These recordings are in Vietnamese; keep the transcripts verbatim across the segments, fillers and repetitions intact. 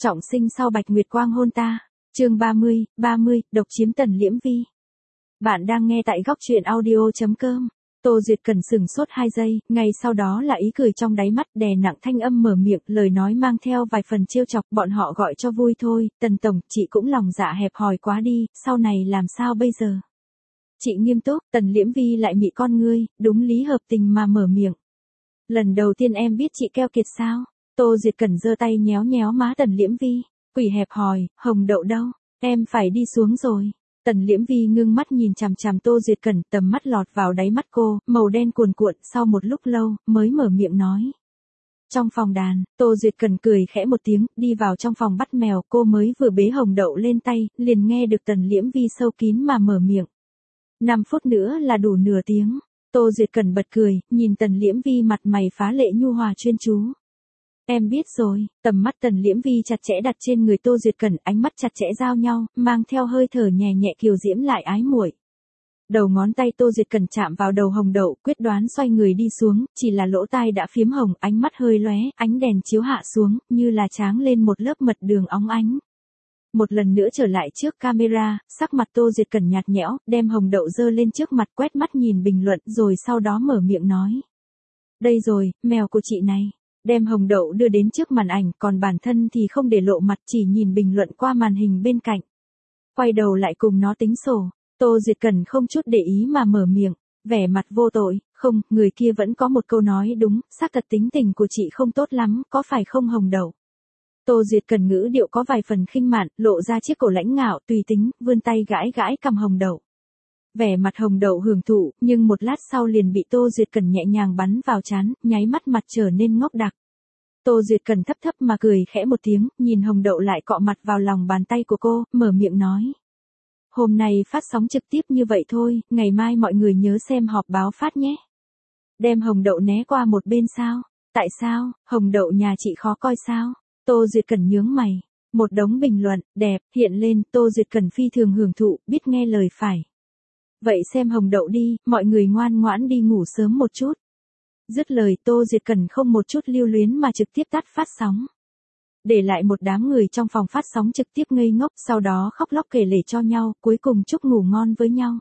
Trọng sinh sau Bạch Nguyệt Quang hôn ta. Chương ba mươi, ba mươi, độc chiếm Tần Liễm Vi. Bạn đang nghe tại góc truyện audio chấm com. Tô Duyệt Cần sững sốt hai giây, ngay sau đó là ý cười trong đáy mắt, đè nặng thanh âm mở miệng, lời nói mang theo vài phần trêu chọc, bọn họ gọi cho vui thôi, Tần tổng, chị cũng lòng dạ hẹp hòi quá đi, sau này làm sao bây giờ? Chị nghiêm túc, Tần Liễm Vi lại mị con ngươi, đúng lý hợp tình mà mở miệng. Lần đầu tiên em biết chị keo kiệt sao? Tô Duyệt Cần giơ tay nhéo nhéo má Tần Liễm Vi, quỷ hẹp hòi, hồng đậu đâu, em phải đi xuống rồi. Tần Liễm Vi ngưng mắt nhìn chằm chằm Tô Duyệt Cần, tầm mắt lọt vào đáy mắt cô, màu đen cuồn cuộn, sau một lúc lâu, mới mở miệng nói. Trong phòng đàn, Tô Duyệt Cần cười khẽ một tiếng, đi vào trong phòng bắt mèo, cô mới vừa bế hồng đậu lên tay, liền nghe được Tần Liễm Vi sâu kín mà mở miệng. Năm phút nữa là đủ nửa tiếng. Tô Duyệt Cần bật cười, nhìn Tần Liễm Vi mặt mày phá lệ nhu hòa chuyên chú. Em biết rồi, tầm mắt Tần Liễm Vi chặt chẽ đặt trên người Tô Duyệt Cần, ánh mắt chặt chẽ giao nhau, mang theo hơi thở nhẹ nhẹ kiều diễm lại ái muội. Đầu ngón tay Tô Duyệt Cần chạm vào đầu hồng đậu, quyết đoán xoay người đi xuống, chỉ là lỗ tai đã phiếm hồng, ánh mắt hơi lóe, ánh đèn chiếu hạ xuống, như là tráng lên một lớp mật đường óng ánh. Một lần nữa trở lại trước camera, sắc mặt Tô Duyệt Cần nhạt nhẽo, đem hồng đậu dơ lên trước mặt, quét mắt nhìn bình luận, rồi sau đó mở miệng nói. Đây rồi, mèo của chị này. Đem hồng đậu đưa đến trước màn ảnh, còn bản thân thì không để lộ mặt, chỉ nhìn bình luận qua màn hình bên cạnh. Quay đầu lại cùng nó tính sổ. Tô Duyệt Cần không chút để ý mà mở miệng, vẻ mặt vô tội, không, người kia vẫn có một câu nói đúng, xác thật tính tình của chị không tốt lắm, có phải không hồng đậu? Tô Duyệt Cần ngữ điệu có vài phần khinh mạn, lộ ra chiếc cổ lãnh ngạo, tùy tính, vươn tay gãi gãi cầm hồng đậu. Vẻ mặt hồng đậu hưởng thụ, nhưng một lát sau liền bị Tô Duyệt Cần nhẹ nhàng bắn vào trán, nháy mắt mặt trở nên ngốc đặc. Tô Duyệt Cần thấp thấp mà cười khẽ một tiếng, nhìn hồng đậu lại cọ mặt vào lòng bàn tay của cô, mở miệng nói. Hôm nay phát sóng trực tiếp như vậy thôi, ngày mai mọi người nhớ xem họp báo phát nhé. Đem hồng đậu né qua một bên sao? Tại sao, hồng đậu nhà chị khó coi sao? Tô Duyệt Cần nhướng mày. Một đống bình luận, đẹp, hiện lên, Tô Duyệt Cần phi thường hưởng thụ, biết nghe lời phải. Vậy xem hồng đậu đi, mọi người ngoan ngoãn đi ngủ sớm một chút. Dứt lời Tô Duyệt Cần không một chút lưu luyến mà trực tiếp tắt phát sóng. Để lại một đám người trong phòng phát sóng trực tiếp ngây ngốc, sau đó khóc lóc kể lể cho nhau, cuối cùng chúc ngủ ngon với nhau.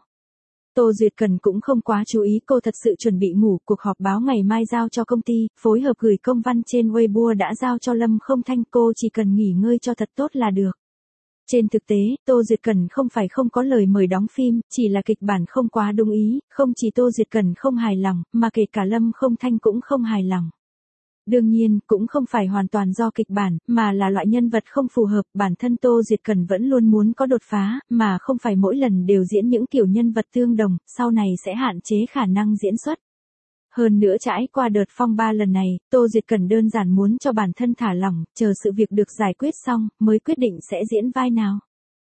Tô Duyệt Cần cũng không quá chú ý, cô thật sự chuẩn bị ngủ, cuộc họp báo ngày mai giao cho công ty, phối hợp gửi công văn trên Weibo đã giao cho Lâm Không Thanh, cô chỉ cần nghỉ ngơi cho thật tốt là được. Trên thực tế, Tô Duyệt Cần không phải không có lời mời đóng phim, chỉ là kịch bản không quá đúng ý, không chỉ Tô Duyệt Cần không hài lòng, mà kể cả Lâm Không Thanh cũng không hài lòng. Đương nhiên, cũng không phải hoàn toàn do kịch bản, mà là loại nhân vật không phù hợp, bản thân Tô Duyệt Cần vẫn luôn muốn có đột phá, mà không phải mỗi lần đều diễn những kiểu nhân vật tương đồng, sau này sẽ hạn chế khả năng diễn xuất. Hơn nữa trải qua đợt phong ba lần này, Tô Duyệt Cần đơn giản muốn cho bản thân thả lỏng, chờ sự việc được giải quyết xong, mới quyết định sẽ diễn vai nào.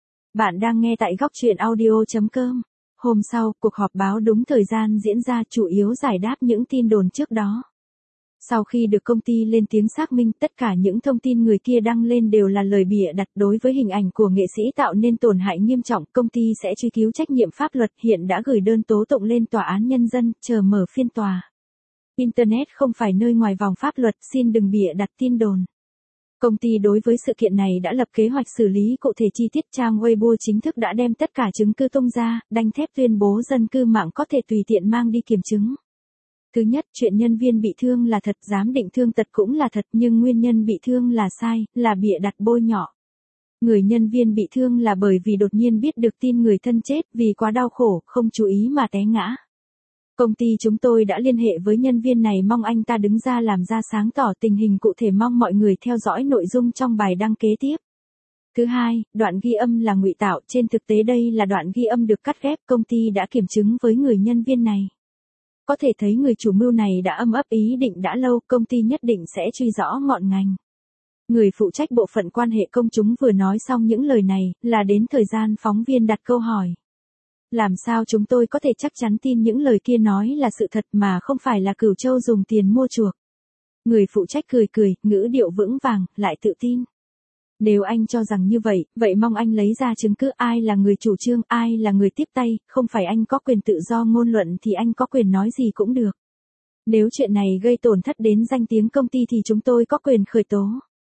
Bạn đang nghe tại góc truyện audio chấm com. Hôm sau, cuộc họp báo đúng thời gian diễn ra, chủ yếu giải đáp những tin đồn trước đó. Sau khi được công ty lên tiếng xác minh, tất cả những thông tin người kia đăng lên đều là lời bịa đặt, đối với hình ảnh của nghệ sĩ tạo nên tổn hại nghiêm trọng, công ty sẽ truy cứu trách nhiệm pháp luật, hiện đã gửi đơn tố tụng lên tòa án nhân dân, chờ mở phiên tòa. Internet không phải nơi ngoài vòng pháp luật, xin đừng bịa đặt tin đồn. Công ty đối với sự kiện này đã lập kế hoạch xử lý cụ thể chi tiết, trang Weibo chính thức đã đem tất cả chứng cứ tung ra, đanh thép tuyên bố dân cư mạng có thể tùy tiện mang đi kiểm chứng. Thứ nhất, chuyện nhân viên bị thương là thật, giám định thương tật cũng là thật, nhưng nguyên nhân bị thương là sai, là bịa đặt bôi nhọ. Người nhân viên bị thương là bởi vì đột nhiên biết được tin người thân chết, vì quá đau khổ, không chú ý mà té ngã. Công ty chúng tôi đã liên hệ với nhân viên này, mong anh ta đứng ra làm ra sáng tỏ tình hình cụ thể, mong mọi người theo dõi nội dung trong bài đăng kế tiếp. Thứ hai, đoạn ghi âm là ngụy tạo, trên thực tế đây là đoạn ghi âm được cắt ghép, công ty đã kiểm chứng với người nhân viên này. Có thể thấy người chủ mưu này đã âm ấp ý định đã lâu, công ty nhất định sẽ truy rõ ngọn ngành. Người phụ trách bộ phận quan hệ công chúng vừa nói xong những lời này, là đến thời gian phóng viên đặt câu hỏi. Làm sao chúng tôi có thể chắc chắn tin những lời kia nói là sự thật mà không phải là Cửu Châu dùng tiền mua chuộc? Người phụ trách cười cười, ngữ điệu vững vàng, lại tự tin. Nếu anh cho rằng như vậy, vậy mong anh lấy ra chứng cứ, ai là người chủ trương, ai là người tiếp tay, không phải anh có quyền tự do ngôn luận thì anh có quyền nói gì cũng được. Nếu chuyện này gây tổn thất đến danh tiếng công ty thì chúng tôi có quyền khởi tố.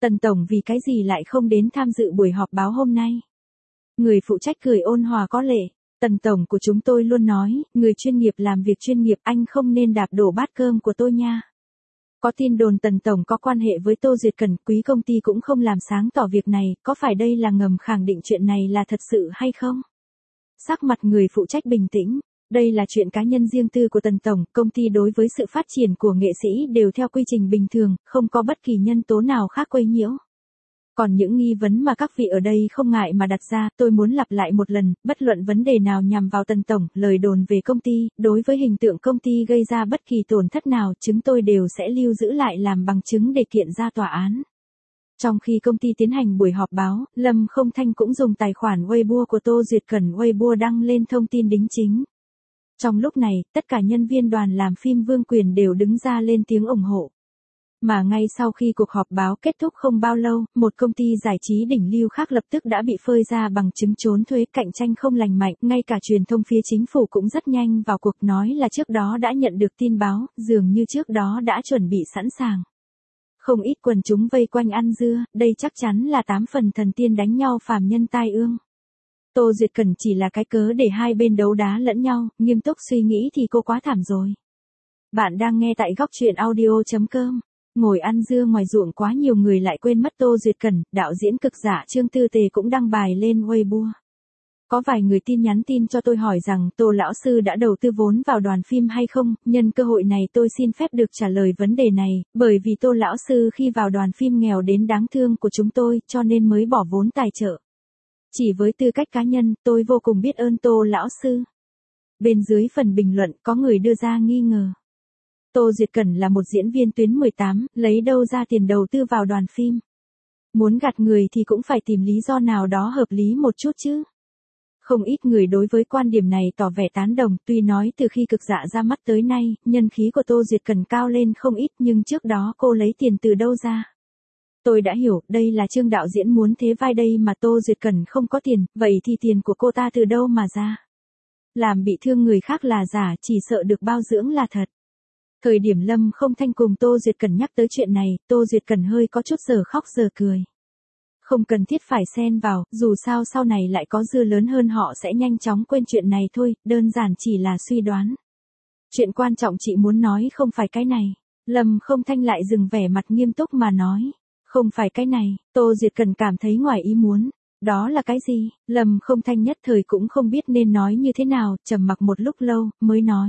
Tần Tổng vì cái gì lại không đến tham dự buổi họp báo hôm nay? Người phụ trách cười ôn hòa có lệ. Tần Tổng của chúng tôi luôn nói, người chuyên nghiệp làm việc chuyên nghiệp, anh không nên đạp đổ bát cơm của tôi nha. Có tin đồn Tần Tổng có quan hệ với Tô Duyệt Cần, quý công ty cũng không làm sáng tỏ việc này, có phải đây là ngầm khẳng định chuyện này là thật sự hay không? Sắc mặt người phụ trách bình tĩnh. Đây là chuyện cá nhân riêng tư của Tần Tổng, công ty đối với sự phát triển của nghệ sĩ đều theo quy trình bình thường, không có bất kỳ nhân tố nào khác quấy nhiễu. Còn những nghi vấn mà các vị ở đây không ngại mà đặt ra, tôi muốn lặp lại một lần, bất luận vấn đề nào nhằm vào Tần Tổng, lời đồn về công ty, đối với hình tượng công ty gây ra bất kỳ tổn thất nào, chúng tôi đều sẽ lưu giữ lại làm bằng chứng để kiện ra tòa án. Trong khi công ty tiến hành buổi họp báo, Lâm Không Thanh cũng dùng tài khoản Weibo của Tô Duyệt Cẩn Weibo đăng lên thông tin đính chính. Trong lúc này, tất cả nhân viên đoàn làm phim Vương Quyền đều đứng ra lên tiếng ủng hộ. Mà ngay sau khi cuộc họp báo kết thúc không bao lâu, một công ty giải trí đỉnh lưu khác lập tức đã bị phơi ra bằng chứng trốn thuế, cạnh tranh không lành mạnh, ngay cả truyền thông phía chính phủ cũng rất nhanh vào cuộc, nói là trước đó đã nhận được tin báo, dường như trước đó đã chuẩn bị sẵn sàng. Không ít quần chúng vây quanh ăn dưa, đây chắc chắn là tám phần thần tiên đánh nhau phàm nhân tai ương. Tô Duyệt Cẩn chỉ là cái cớ để hai bên đấu đá lẫn nhau, nghiêm túc suy nghĩ thì cô quá thảm rồi. Bạn đang nghe tại góc truyện audio chấm com. Ngồi ăn dưa ngoài ruộng quá nhiều người lại quên mất Tô Duyệt Cẩn, đạo diễn cực giả Trương Tư Tề cũng đăng bài lên Weibo. Có vài người tin nhắn tin cho tôi hỏi rằng Tô lão sư đã đầu tư vốn vào đoàn phim hay không, nhân cơ hội này tôi xin phép được trả lời vấn đề này, bởi vì Tô lão sư khi vào đoàn phim nghèo đến đáng thương của chúng tôi, cho nên mới bỏ vốn tài trợ. Chỉ với tư cách cá nhân, tôi vô cùng biết ơn Tô lão sư. Bên dưới phần bình luận có người đưa ra nghi ngờ. Tô Duyệt Cẩn là một diễn viên tuyến mười tám, lấy đâu ra tiền đầu tư vào đoàn phim. Muốn gạt người thì cũng phải tìm lý do nào đó hợp lý một chút chứ. Không ít người đối với quan điểm này tỏ vẻ tán đồng, tuy nói từ khi cực dạ ra mắt tới nay, nhân khí của Tô Duyệt Cẩn cao lên không ít, nhưng trước đó cô lấy tiền từ đâu ra? Tôi đã hiểu, đây là Trương đạo diễn muốn thế vai đây mà Tô Duyệt Cẩn không có tiền, vậy thì tiền của cô ta từ đâu mà ra? Làm bị thương người khác là giả, chỉ sợ được bao dưỡng là thật. Thời điểm Lâm Không Thanh cùng Tô Duyệt Cẩn nhắc tới chuyện này, Tô Duyệt Cẩn hơi có chút giờ khóc giờ cười. Không cần thiết phải xen vào, dù sao sau này lại có dưa lớn hơn họ sẽ nhanh chóng quên chuyện này thôi, đơn giản chỉ là suy đoán. Chuyện quan trọng chị muốn nói không phải cái này. Lâm Không Thanh lại dừng vẻ mặt nghiêm túc mà nói. Không phải cái này, Tô Duyệt Cẩn cảm thấy ngoài ý muốn. Đó là cái gì? Lâm Không Thanh nhất thời cũng không biết nên nói như thế nào, trầm mặc một lúc lâu, mới nói.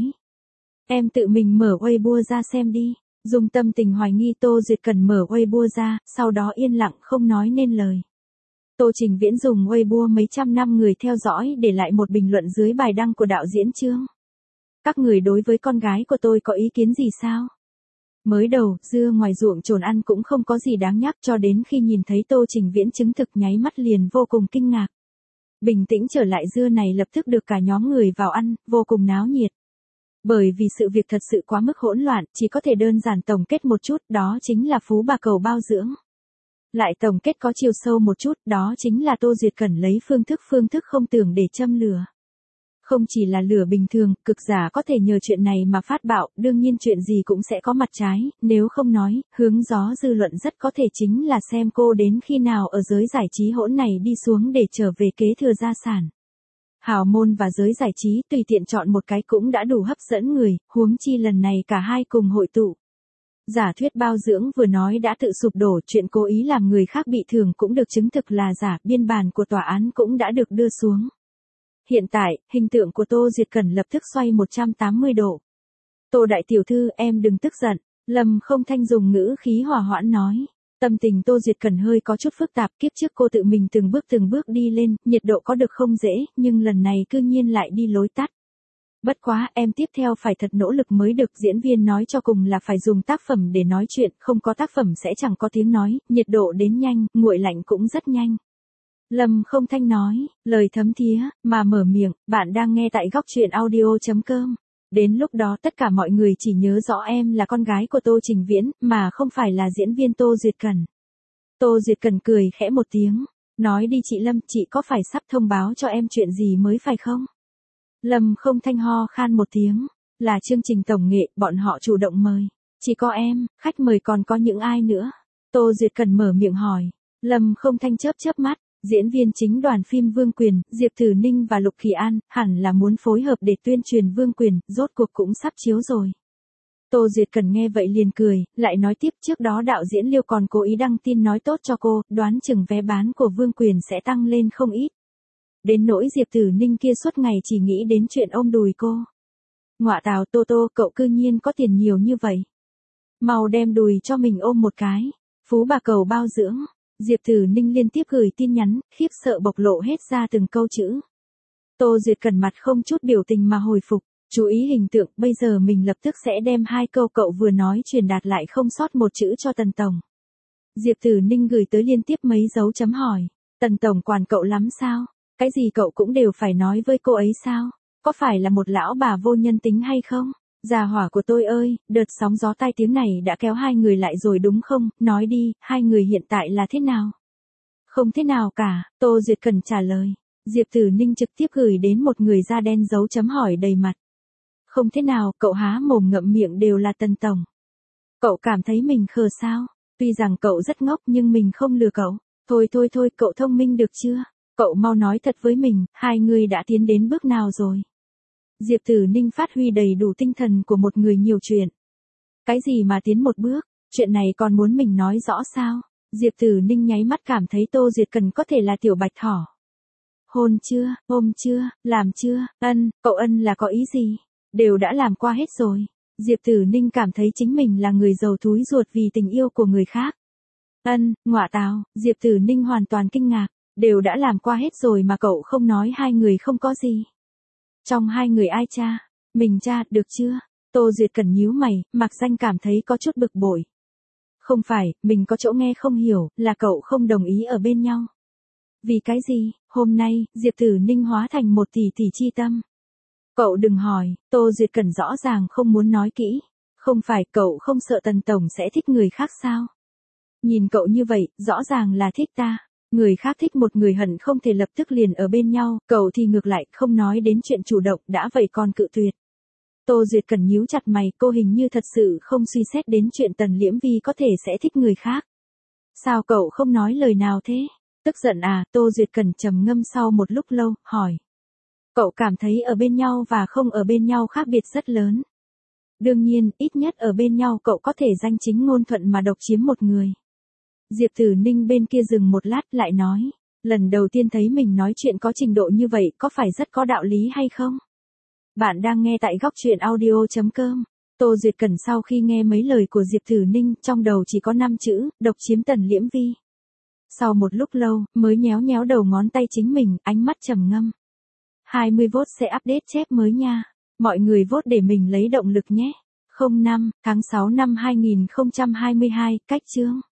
Em tự mình mở Weibo ra xem đi. Dùng tâm tình hoài nghi Tô Duyệt Cẩn mở Weibo ra, sau đó yên lặng không nói nên lời. Tô Trình Viễn dùng Weibo mấy trăm năm người theo dõi để lại một bình luận dưới bài đăng của đạo diễn Trương. Các người đối với con gái của tôi có ý kiến gì sao? Mới đầu, dưa ngoài ruộng trồn ăn cũng không có gì đáng nhắc, cho đến khi nhìn thấy Tô Trình Viễn chứng thực nháy mắt liền vô cùng kinh ngạc. Bình tĩnh trở lại, dưa này lập tức được cả nhóm người vào ăn, vô cùng náo nhiệt. Bởi vì sự việc thật sự quá mức hỗn loạn, chỉ có thể đơn giản tổng kết một chút, đó chính là phú bà cầu bao dưỡng. Lại tổng kết có chiều sâu một chút, đó chính là Tô Duyệt Cẩn lấy phương thức phương thức không tưởng để châm lửa. Không chỉ là lửa bình thường, cực giả có thể nhờ chuyện này mà phát bạo, đương nhiên chuyện gì cũng sẽ có mặt trái, nếu không nói, hướng gió dư luận rất có thể chính là xem cô đến khi nào ở giới giải trí hỗn này đi xuống để trở về kế thừa gia sản. Hào môn và giới giải trí tùy tiện chọn một cái cũng đã đủ hấp dẫn người, huống chi lần này cả hai cùng hội tụ. Giả thuyết bao dưỡng vừa nói đã tự sụp đổ, chuyện cố ý làm người khác bị thương cũng được chứng thực là giả, biên bản của tòa án cũng đã được đưa xuống. Hiện tại, hình tượng của Tô Duyệt Cẩn lập tức xoay một trăm tám mươi độ. Tô đại tiểu thư, em đừng tức giận. Lâm Không Thanh dùng ngữ khí hòa hoãn nói. Tâm tình Tô Duyệt Cẩn hơi có chút phức tạp, kiếp trước cô tự mình từng bước từng bước đi lên, nhiệt độ có được không dễ, nhưng lần này cư nhiên lại đi lối tắt. Bất quá, em tiếp theo phải thật nỗ lực mới được, diễn viên nói cho cùng là phải dùng tác phẩm để nói chuyện, không có tác phẩm sẽ chẳng có tiếng nói, nhiệt độ đến nhanh, nguội lạnh cũng rất nhanh. Lâm Không Thanh nói, lời thấm thía, mà mở miệng, bạn đang nghe tại góc truyện audio chấm com. Đến lúc đó tất cả mọi người chỉ nhớ rõ em là con gái của Tô Trình Viễn, mà không phải là diễn viên Tô Duyệt Cẩn. Tô Duyệt Cẩn cười khẽ một tiếng, nói đi chị Lâm, chị có phải sắp thông báo cho em chuyện gì mới phải không? Lâm Không Thanh ho khan một tiếng, là chương trình tổng nghệ, bọn họ chủ động mời. Chỉ có em, khách mời còn có những ai nữa? Tô Duyệt Cần mở miệng hỏi. Lâm Không Thanh chớp chớp mắt, diễn viên chính đoàn phim Vương Quyền, Diệp Tử Ninh và Lục Kỳ An, hẳn là muốn phối hợp để tuyên truyền Vương Quyền, rốt cuộc cũng sắp chiếu rồi. Tô Duyệt Cần nghe vậy liền cười, lại nói tiếp trước đó đạo diễn Liêu còn cố ý đăng tin nói tốt cho cô, đoán chừng vé bán của Vương Quyền sẽ tăng lên không ít. Đến nỗi Diệp Tử Ninh kia suốt ngày chỉ nghĩ đến chuyện ôm đùi cô. Ngọa tào Tô Tô, cậu cư nhiên có tiền nhiều như vậy. Mau đem đùi cho mình ôm một cái. Phú bà cầu bao dưỡng. Diệp Tử Ninh liên tiếp gửi tin nhắn, khiếp sợ bộc lộ hết ra từng câu chữ. Tô Duyệt Cần mặt không chút biểu tình mà hồi phục, chú ý hình tượng, bây giờ mình lập tức sẽ đem hai câu cậu vừa nói truyền đạt lại không sót một chữ cho Tần Tổng. Diệp Tử Ninh gửi tới liên tiếp mấy dấu chấm hỏi, Tần Tổng quản cậu lắm sao? Cái gì cậu cũng đều phải nói với cô ấy sao? Có phải là một lão bà vô nhân tính hay không? Già hỏa của tôi ơi, đợt sóng gió tai tiếng này đã kéo hai người lại rồi đúng không? Nói đi, hai người hiện tại là thế nào? Không thế nào cả, Tô Duyệt Cần trả lời. Diệp Tử Ninh trực tiếp gửi đến một người da đen dấu chấm hỏi đầy mặt. Không thế nào, cậu há mồm ngậm miệng đều là Tần Tổng. Cậu cảm thấy mình khờ sao? Tuy rằng cậu rất ngốc nhưng mình không lừa cậu. Thôi thôi thôi, cậu thông minh được chưa? Cậu mau nói thật với mình, hai người đã tiến đến bước nào rồi? Diệp Tử Ninh phát huy đầy đủ tinh thần của một người nhiều chuyện. Cái gì mà tiến một bước, chuyện này còn muốn mình nói rõ sao? Diệp Tử Ninh nháy mắt cảm thấy Tô Duyệt Cần có thể là tiểu bạch thỏ. Hôn chưa, ôm chưa, làm chưa, ân, cậu ân là có ý gì? Đều đã làm qua hết rồi. Diệp Tử Ninh cảm thấy chính mình là người giàu thúi ruột vì tình yêu của người khác. Ân, ngọa tào, Diệp Tử Ninh hoàn toàn kinh ngạc, đều đã làm qua hết rồi mà cậu không nói hai người không có gì. Trong hai người ai cha? Mình cha, được chưa? Tô Duyệt Cần nhíu mày, mặc danh cảm thấy có chút bực bội. Không phải, mình có chỗ nghe không hiểu, là cậu không đồng ý ở bên nhau. Vì cái gì? Hôm nay, Diệp Tử Ninh hóa thành một tỷ tỷ chi tâm. Cậu đừng hỏi, Tô Duyệt Cần rõ ràng không muốn nói kỹ. Không phải, cậu không sợ Tần Tổng sẽ thích người khác sao? Nhìn cậu như vậy, rõ ràng là thích ta. Người khác thích một người hận không thể lập tức liền ở bên nhau, cậu thì ngược lại, không nói đến chuyện chủ động, đã vậy còn cự tuyệt. Tô Duyệt Cần nhíu chặt mày, cô hình như thật sự không suy xét đến chuyện Tần Liễm Vi có thể sẽ thích người khác. Sao cậu không nói lời nào thế? Tức giận à? Tô Duyệt Cần trầm ngâm sau một lúc lâu, hỏi. Cậu cảm thấy ở bên nhau và không ở bên nhau khác biệt rất lớn. Đương nhiên, ít nhất ở bên nhau cậu có thể danh chính ngôn thuận mà độc chiếm một người. Diệp Tử Ninh bên kia dừng một lát lại nói, lần đầu tiên thấy mình nói chuyện có trình độ như vậy có phải rất có đạo lý hay không? Bạn đang nghe tại góc truyện audio chấm com. Tô Duyệt Cần sau khi nghe mấy lời của Diệp Tử Ninh, trong đầu chỉ có năm chữ, độc chiếm Tần Liễm Vi. Sau một lúc lâu, mới nhéo nhéo đầu ngón tay chính mình, ánh mắt trầm ngâm. hai mươi vote sẽ update chép mới nha. Mọi người vote để mình lấy động lực nhé. không năm tháng sáu năm hai nghìn không trăm hai mươi hai, cách chương.